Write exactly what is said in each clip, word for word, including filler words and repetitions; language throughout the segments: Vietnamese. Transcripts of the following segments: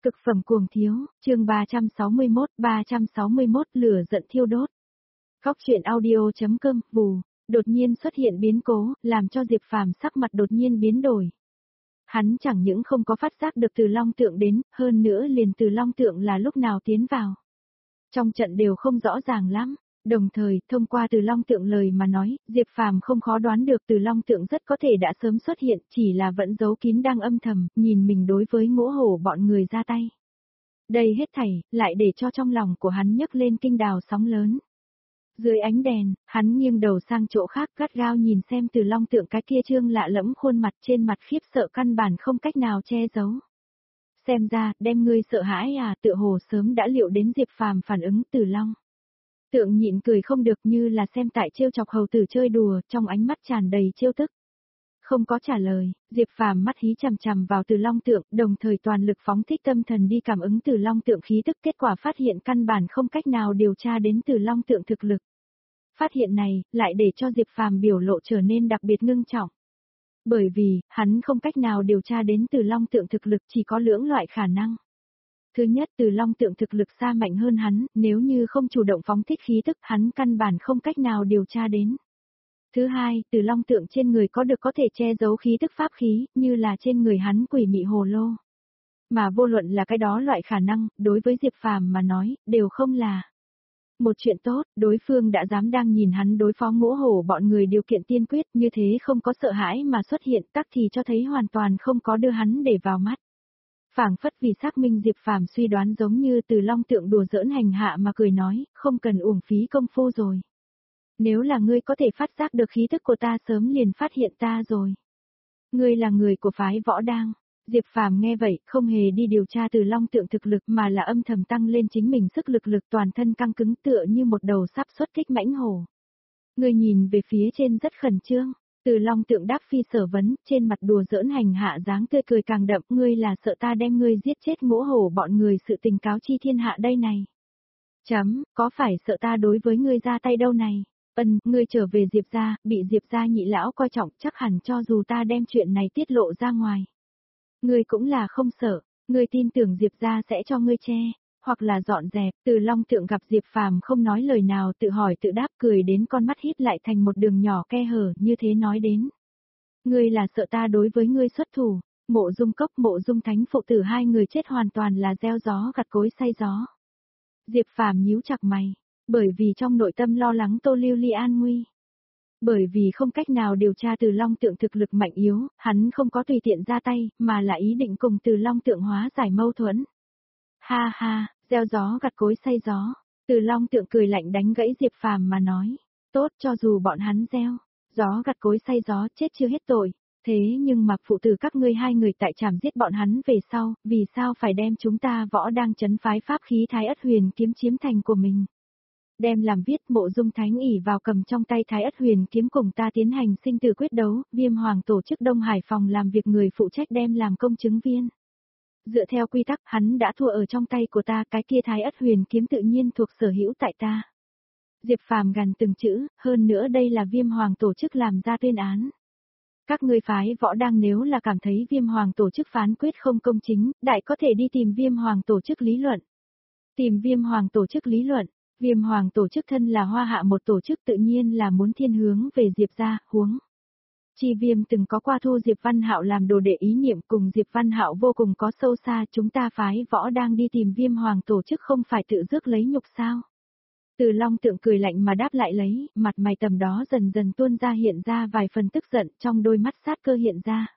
Cực phẩm cuồng thiếu, chương ba trăm sáu mươi mốt, ba trăm sáu mươi mốt lửa giận thiêu đốt. Góc truyện audio.com, vù, đột nhiên xuất hiện biến cố, làm cho Diệp Phàm sắc mặt đột nhiên biến đổi. Hắn chẳng những không có phát giác được Từ Long Tượng đến, hơn nữa liền Từ Long Tượng là lúc nào tiến vào. Trong trận đều không rõ ràng lắm. Đồng thời, thông qua Từ Long Tượng lời mà nói, Diệp Phàm không khó đoán được Từ Long Tượng rất có thể đã sớm xuất hiện, chỉ là vẫn giấu kín đang âm thầm, nhìn mình đối với Ngũ Hổ bọn người ra tay. Đây hết thảy, lại để cho trong lòng của hắn nhấc lên kinh đào sóng lớn. Dưới ánh đèn, hắn nghiêng đầu sang chỗ khác gắt gao nhìn xem Từ Long Tượng cái kia trương lạ lẫm khuôn mặt trên mặt khiếp sợ căn bản không cách nào che giấu. Xem ra, đem ngươi sợ hãi à, tựa hồ sớm đã liệu đến Diệp Phàm phản ứng Từ Long. Tượng nhịn cười không được như là xem tại trêu chọc hầu tử chơi đùa, trong ánh mắt tràn đầy trêu tức. Không có trả lời, Diệp Phàm mắt hí chằm chằm vào Từ Long Tượng, đồng thời toàn lực phóng thích tâm thần đi cảm ứng Từ Long Tượng khí tức, kết quả phát hiện căn bản không cách nào điều tra đến Từ Long Tượng thực lực. Phát hiện này, lại để cho Diệp Phàm biểu lộ trở nên đặc biệt ngưng trọng. Bởi vì, hắn không cách nào điều tra đến Từ Long Tượng thực lực, chỉ có lưỡng loại khả năng. Thứ nhất, Từ Long Tượng thực lực xa mạnh hơn hắn, nếu như không chủ động phóng thích khí tức, hắn căn bản không cách nào điều tra đến. Thứ hai, Từ Long Tượng trên người có được có thể che giấu khí tức pháp khí, như là trên người hắn quỷ mị hồ lô. Mà vô luận là cái đó loại khả năng, đối với Diệp Phàm mà nói, đều không là một chuyện tốt, đối phương đã dám đang nhìn hắn đối phó Ngũ Hổ bọn người điều kiện tiên quyết, như thế không có sợ hãi mà xuất hiện, tắc thì cho thấy hoàn toàn không có đưa hắn để vào mắt. Phảng phất vì xác minh Diệp Phàm suy đoán giống như Từ Long Tượng đùa giỡn hành hạ mà cười nói, không cần uổng phí công phu rồi. Nếu là ngươi có thể phát giác được khí tức của ta sớm liền phát hiện ta rồi. Ngươi là người của phái Võ Đang. Diệp Phàm nghe vậy, không hề đi điều tra Từ Long Tượng thực lực mà là âm thầm tăng lên chính mình sức lực lực toàn thân căng cứng tựa như một đầu sắp xuất kích mãnh hổ. Ngươi nhìn về phía trên rất khẩn trương. Từ Long Tượng đáp phi sở vấn, trên mặt đùa giỡn hành hạ dáng tươi cười càng đậm, ngươi là sợ ta đem ngươi giết chết Ngũ Hổ bọn người sự tình cáo chi thiên hạ đây này. Chấm, có phải sợ ta đối với ngươi ra tay đâu này? Ân, ngươi trở về Diệp gia, bị Diệp gia nhị lão coi trọng, chắc hẳn cho dù ta đem chuyện này tiết lộ ra ngoài. Ngươi cũng là không sợ, ngươi tin tưởng Diệp gia sẽ cho ngươi che, hoặc là dọn dẹp. Từ Long Tượng gặp Diệp Phàm không nói lời nào, tự hỏi tự đáp, cười đến con mắt híp lại thành một đường nhỏ khe hở, như thế nói đến. Ngươi là sợ ta đối với ngươi xuất thủ. Mộ Dung Cốc, Mộ Dung Thánh phụ tử hai người chết hoàn toàn là gieo gió gặt cối say gió. Diệp Phàm nhíu chặt mày, bởi vì trong nội tâm lo lắng Tô Lưu Ly an nguy. Bởi vì không cách nào điều tra Từ Long Tượng thực lực mạnh yếu, hắn không có tùy tiện ra tay, mà là ý định cùng Từ Long Tượng hóa giải mâu thuẫn. Ha ha, gieo gió gặt cối say gió. Từ Long Tượng cười lạnh đánh gãy Diệp Phàm mà nói, tốt, cho dù bọn hắn gieo gió gặt cối say gió, chết chưa hết tội. Thế nhưng mà phụ tử các ngươi hai người tại trảm giết bọn hắn về sau, vì sao phải đem chúng ta Võ Đang trấn phái pháp khí Thái Ất Huyền kiếm chiếm thành của mình? Đem làm viết, Mộ Dung Thánh ỷ vào cầm trong tay Thái Ất Huyền kiếm cùng ta tiến hành sinh tử quyết đấu, Viêm Hoàng tổ chức Đông Hải phòng làm việc người phụ trách đem làm công chứng viên. Dựa theo quy tắc, hắn đã thua ở trong tay của ta, cái kia Thái Ất Huyền kiếm tự nhiên thuộc sở hữu tại ta. Diệp Phàm gằn từng chữ, hơn nữa đây là Viêm Hoàng tổ chức làm ra tuyên án. Các ngươi phái Võ Đang nếu là cảm thấy Viêm Hoàng tổ chức phán quyết không công chính, đại có thể đi tìm Viêm Hoàng tổ chức lý luận. Tìm Viêm Hoàng tổ chức lý luận. Viêm Hoàng tổ chức thân là Hoa Hạ một tổ chức tự nhiên là muốn thiên hướng về Diệp gia, huống. Chi Viêm từng có qua thu Diệp Văn Hạo làm đồ đệ ý niệm, cùng Diệp Văn Hạo vô cùng có sâu xa, chúng ta phái Võ Đang đi tìm Viêm Hoàng tổ chức không phải tự rước lấy nhục sao? Từ Long Tượng cười lạnh mà đáp lại lấy, mặt mày tầm đó dần dần tuôn ra hiện ra vài phần tức giận, trong đôi mắt sát cơ hiện ra.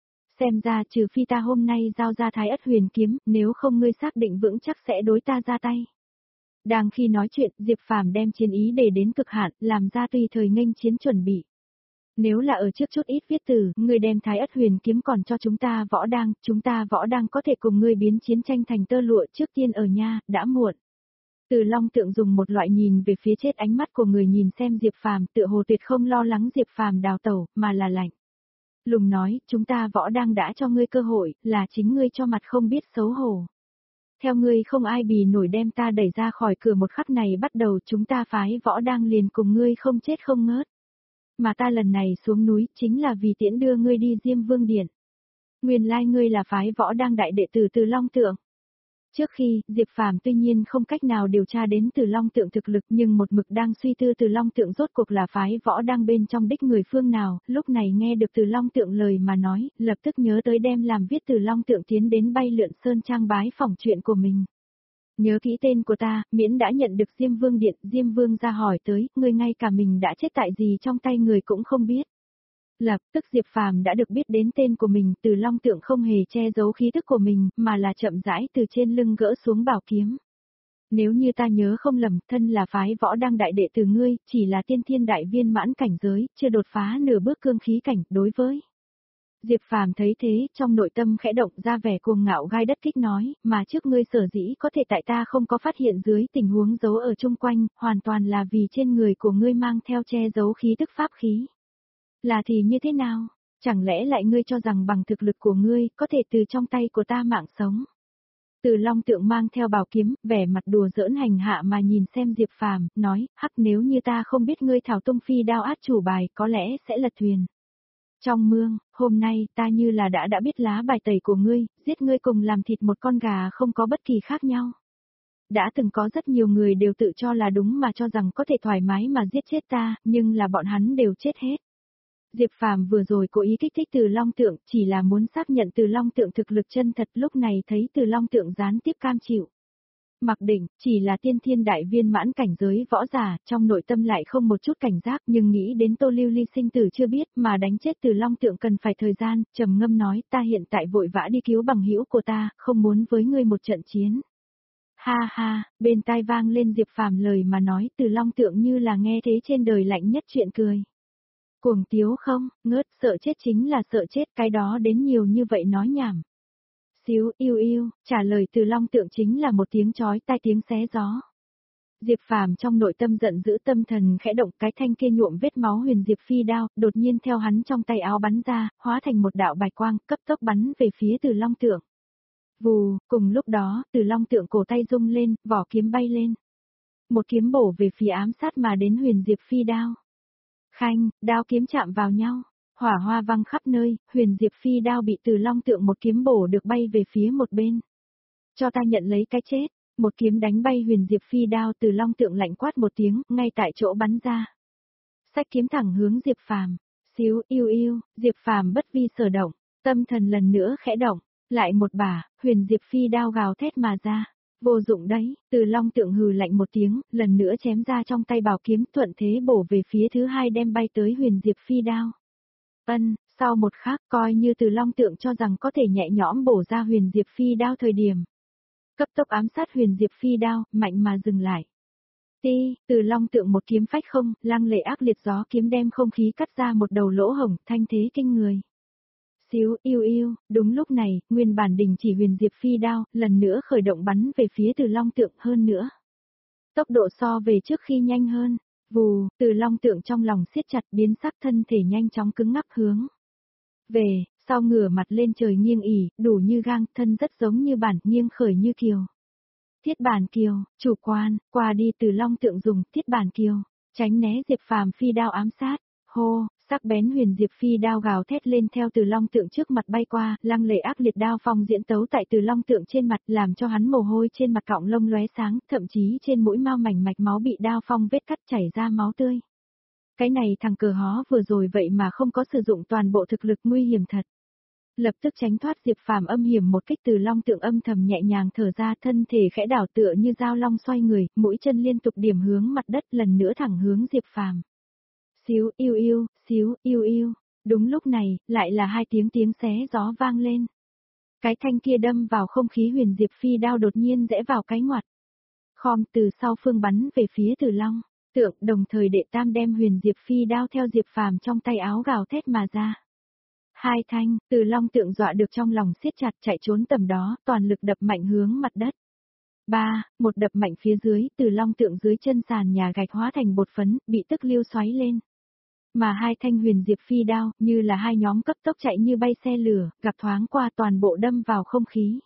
Xem ra trừ phi ta hôm nay giao ra Thái Ất Huyền kiếm, nếu không ngươi xác định vững chắc sẽ đối ta ra tay. Đang khi nói chuyện, Diệp Phàm đem chiến ý để đến cực hạn, làm ra tùy thời nghênh chiến chuẩn bị. Nếu là ở trước chút ít viết từ, ngươi đem Thái Ất Huyền kiếm còn cho chúng ta Võ Đang, chúng ta Võ Đang có thể cùng ngươi biến chiến tranh thành tơ lụa trước tiên ở nha, đã muộn. Từ Long Tượng dùng một loại nhìn về phía chết ánh mắt của người nhìn xem Diệp Phàm, tựa hồ tuyệt không lo lắng Diệp Phàm đào tẩu, mà là lạnh lùng nói, chúng ta Võ Đang đã cho ngươi cơ hội, là chính ngươi cho mặt không biết xấu hổ. Theo ngươi không ai bì nổi đem ta đẩy ra khỏi cửa một khắc này bắt đầu, chúng ta phái Võ Đang liền cùng ngươi không chết không ngớt. Mà ta lần này xuống núi chính là vì tiễn đưa ngươi đi Diêm Vương Điện. Nguyên lai ngươi là phái Võ Đang đại đệ tử Từ Long Tượng. Trước khi, Diệp Phàm tuy nhiên không cách nào điều tra đến Từ Long Tượng thực lực nhưng một mực đang suy tư Từ Long Tượng rốt cuộc là phái võ đang bên trong đích người phương nào, lúc này nghe được Từ Long Tượng lời mà nói, lập tức nhớ tới đem làm viết Từ Long Tượng tiến đến Bay Lượn Sơn Trang bái phỏng chuyện của mình. Nhớ kỹ tên của ta, miễn đã nhận được Diêm Vương điện, Diêm Vương ra hỏi tới, ngươi ngay cả mình đã chết tại gì trong tay người cũng không biết. Lập tức Diệp Phàm đã được biết đến tên của mình, Từ Long Tượng không hề che giấu khí tức của mình, mà là chậm rãi từ trên lưng gỡ xuống bảo kiếm. Nếu như ta nhớ không lầm, thân là phái võ đăng đại đệ từ ngươi, chỉ là tiên thiên đại viên mãn cảnh giới, chưa đột phá nửa bước cương khí cảnh, đối với. Diệp Phàm thấy thế, trong nội tâm khẽ động ra vẻ cuồng ngạo gai đất kích nói, mà trước ngươi sở dĩ có thể tại ta không có phát hiện dưới tình huống giấu ở chung quanh, hoàn toàn là vì trên người của ngươi mang theo che giấu khí tức pháp khí. Là thì như thế nào? Chẳng lẽ lại ngươi cho rằng bằng thực lực của ngươi, có thể từ trong tay của ta mạng sống? Từ Long Tượng mang theo bảo kiếm, vẻ mặt đùa giỡn hành hạ mà nhìn xem Diệp Phàm, nói, hắc nếu như ta không biết ngươi thảo tung phi đao át chủ bài, có lẽ sẽ lật thuyền. Trong mương, hôm nay, ta như là đã đã biết lá bài tẩy của ngươi, giết ngươi cùng làm thịt một con gà không có bất kỳ khác nhau. Đã từng có rất nhiều người đều tự cho là đúng mà cho rằng có thể thoải mái mà giết chết ta, nhưng là bọn hắn đều chết hết. Diệp Phàm vừa rồi cố ý kích thích Từ Long Tượng, chỉ là muốn xác nhận Từ Long Tượng thực lực chân thật, lúc này thấy Từ Long Tượng gián tiếp cam chịu. Mặc định, chỉ là tiên thiên đại viên mãn cảnh giới võ giả, trong nội tâm lại không một chút cảnh giác, nhưng nghĩ đến Tô Lưu Ly sinh tử chưa biết, mà đánh chết Từ Long Tượng cần phải thời gian, trầm ngâm nói, ta hiện tại vội vã đi cứu bằng hữu của ta, không muốn với ngươi một trận chiến. Ha ha, bên tai vang lên Diệp Phàm lời mà nói, Từ Long Tượng như là nghe thế trên đời lạnh nhất chuyện cười. Cuồng tiếu không, ngớt, sợ chết chính là sợ chết, cái đó đến nhiều như vậy nói nhảm. Xíu, yêu yêu, trả lời Từ Long Tượng chính là một tiếng chói tai tiếng xé gió. Diệp Phàm trong nội tâm giận dữ, tâm thần khẽ động, cái thanh kia nhuộm vết máu huyền diệp phi đao, đột nhiên theo hắn trong tay áo bắn ra, hóa thành một đạo bạch quang, cấp tốc bắn về phía Từ Long Tượng. Vù, cùng lúc đó, Từ Long Tượng cổ tay rung lên, vỏ kiếm bay lên. Một kiếm bổ về phía ám sát mà đến huyền diệp phi đao. Khanh, đao kiếm chạm vào nhau, hỏa hoa văng khắp nơi, huyền diệp phi đao bị Từ Long Tượng một kiếm bổ được bay về phía một bên. Cho ta nhận lấy cái chết, một kiếm đánh bay huyền diệp phi đao, Từ Long Tượng lạnh quát một tiếng, ngay tại chỗ bắn ra. Xách kiếm thẳng hướng Diệp Phàm, xíu, yêu yêu, Diệp Phàm bất vi sở động, tâm thần lần nữa khẽ động, lại một bả, huyền diệp phi đao gào thét mà ra. Vô dụng đấy, Từ Long Tượng hừ lạnh một tiếng, lần nữa chém ra trong tay bảo kiếm, thuận thế bổ về phía thứ hai đem bay tới huyền diệp phi đao. Ân, sau một khắc coi như Từ Long Tượng cho rằng có thể nhẹ nhõm bổ ra huyền diệp phi đao thời điểm. Cấp tốc ám sát huyền diệp phi đao, mạnh mà dừng lại. Ti, Từ Long Tượng một kiếm phách không, lăng lệ ác liệt gió kiếm đem không khí cắt ra một đầu lỗ hổng, thanh thế kinh người. Xíu, yêu yêu, đúng lúc này, nguyên bản đình chỉ huyền diệp phi đao, lần nữa khởi động bắn về phía Từ Long Tượng hơn nữa. Tốc độ so về trước khi nhanh hơn, vù, Từ Long Tượng trong lòng siết chặt biến sắc, thân thể nhanh chóng cứng ngắc hướng. Về, sau ngửa mặt lên trời nghiêng ỉ, đủ như gang, thân rất giống như bản, nghiêng khởi như kiều. Thiết bản kiều, chủ quan, qua đi Từ Long Tượng dùng thiết bản kiều, tránh né Diệp Phàm phi đao ám sát, hô. Sắc bén huyền diệp phi đao gào thét lên theo Từ Long Tượng trước mặt bay qua, lăng lệ ác liệt đao phong diễn tấu tại Từ Long Tượng trên mặt, làm cho hắn mồ hôi trên mặt cọng lông lóe sáng, thậm chí trên mũi mao mảnh mạch máu bị đao phong vết cắt chảy ra máu tươi. Cái này thằng cờ hó vừa rồi vậy mà không có sử dụng toàn bộ thực lực, nguy hiểm thật. Lập tức tránh thoát Diệp Phàm âm hiểm một kích, Từ Long Tượng âm thầm nhẹ nhàng thở ra, thân thể khẽ đảo tựa như dao long xoay người, mũi chân liên tục điểm hướng mặt đất, lần nữa thẳng hướng Diệp Phàm. Xíu, yêu yêu, xíu, yêu yêu. Đúng lúc này, lại là hai tiếng tiếng xé gió vang lên. Cái thanh kia đâm vào không khí huyền diệp phi đao đột nhiên rẽ vào cái ngoặt. Khom từ sau phương bắn về phía Từ Long Tượng, đồng thời đệ tam đem huyền diệp phi đao theo Diệp Phàm trong tay áo gào thét mà ra. Hai thanh, Từ Long Tượng dọa được trong lòng siết chặt, chạy trốn tầm đó, toàn lực đập mạnh hướng mặt đất. Ba, một đập mạnh phía dưới, Từ Long Tượng dưới chân sàn nhà gạch hóa thành bột phấn, bị tức lưu xoáy lên. Mà hai thanh huyền diệp phi đao, như là hai nhóm cấp tốc chạy như bay xe lửa, gặp thoáng qua toàn bộ đâm vào không khí.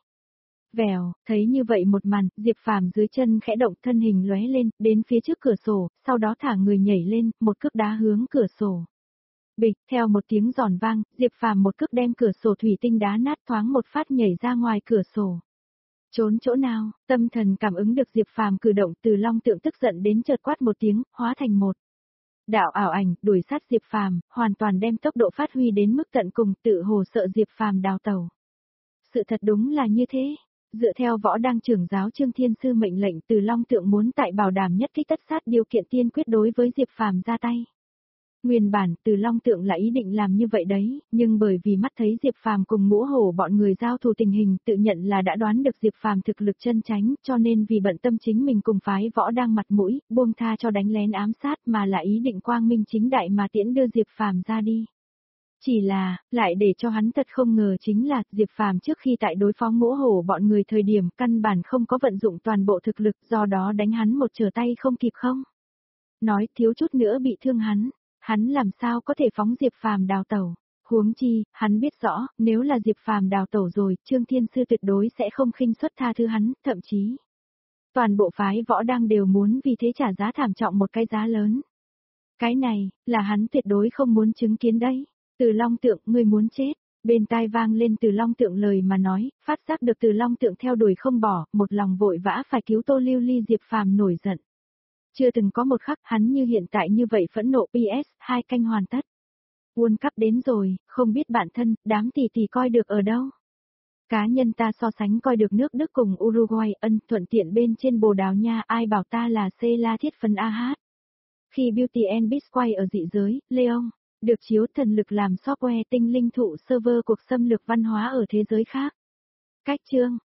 Vèo, thấy như vậy một màn, Diệp Phàm dưới chân khẽ động, thân hình lóe lên, đến phía trước cửa sổ, sau đó thả người nhảy lên, một cước đá hướng cửa sổ. Bịch, theo một tiếng giòn vang, Diệp Phàm một cước đem cửa sổ thủy tinh đá nát, thoáng một phát nhảy ra ngoài cửa sổ. Trốn chỗ nào, tâm thần cảm ứng được Diệp Phàm cử động, Từ Long Tượng tức giận đến chợt quát một tiếng, hóa thành một đạo ảo ảnh, đuổi sát Diệp Phàm, hoàn toàn đem tốc độ phát huy đến mức tận cùng, tự hồ sợ Diệp Phàm đào tẩu. Sự thật đúng là như thế. Dựa theo Võ Đăng trưởng giáo Trương Thiên Sư mệnh lệnh, Từ Long Tượng muốn tại bảo đảm nhất kích tất sát điều kiện tiên quyết đối với Diệp Phàm ra tay. Nguyên bản, Từ Long Tượng là ý định làm như vậy đấy, nhưng bởi vì mắt thấy Diệp Phàm cùng Ngũ Hổ bọn người giao thủ tình hình, tự nhận là đã đoán được Diệp Phàm thực lực chân chánh, cho nên vì bận tâm chính mình cùng phái Võ Đăng mặt mũi, buông tha cho đánh lén ám sát mà là ý định quang minh chính đại mà tiễn đưa Diệp Phàm ra đi. Chỉ là, lại để cho hắn thật không ngờ chính là, Diệp Phàm trước khi tại đối phó Ngũ Hổ bọn người thời điểm căn bản không có vận dụng toàn bộ thực lực, do đó đánh hắn một trở tay không kịp không. Nói thiếu chút nữa bị thương hắn. Hắn làm sao có thể phóng Diệp Phàm đào tẩu? Huống chi, hắn biết rõ, nếu là Diệp Phàm đào tẩu rồi, Trương Thiên Sư tuyệt đối sẽ không khinh suất tha thứ hắn, thậm chí toàn bộ phái Võ Đăng đều muốn vì thế trả giá thảm trọng một cái giá lớn. Cái này, là hắn tuyệt đối không muốn chứng kiến đấy. Từ Long Tượng, ngươi muốn chết. Bên tai vang lên Từ Long Tượng lời mà nói, phát giác được Từ Long Tượng theo đuổi không bỏ, một lòng vội vã phải cứu Tô Lưu Ly. Diệp Phàm nổi giận. Chưa từng có một khắc hắn như hiện tại như vậy phẫn nộ. pê ét, hai canh hoàn tất. World Cup đến rồi, không biết bạn thân, đám tỷ tỷ coi được ở đâu. Cá nhân ta so sánh coi được nước Đức cùng Uruguay, ân thuận tiện bên trên Bồ Đào Nha, ai bảo ta là C La thiết phấn a hát. Khi Beauty and Beast quay ở dị giới, Leon, được chiếu thần lực làm software tinh linh thụ server cuộc xâm lược văn hóa ở thế giới khác. Cách chương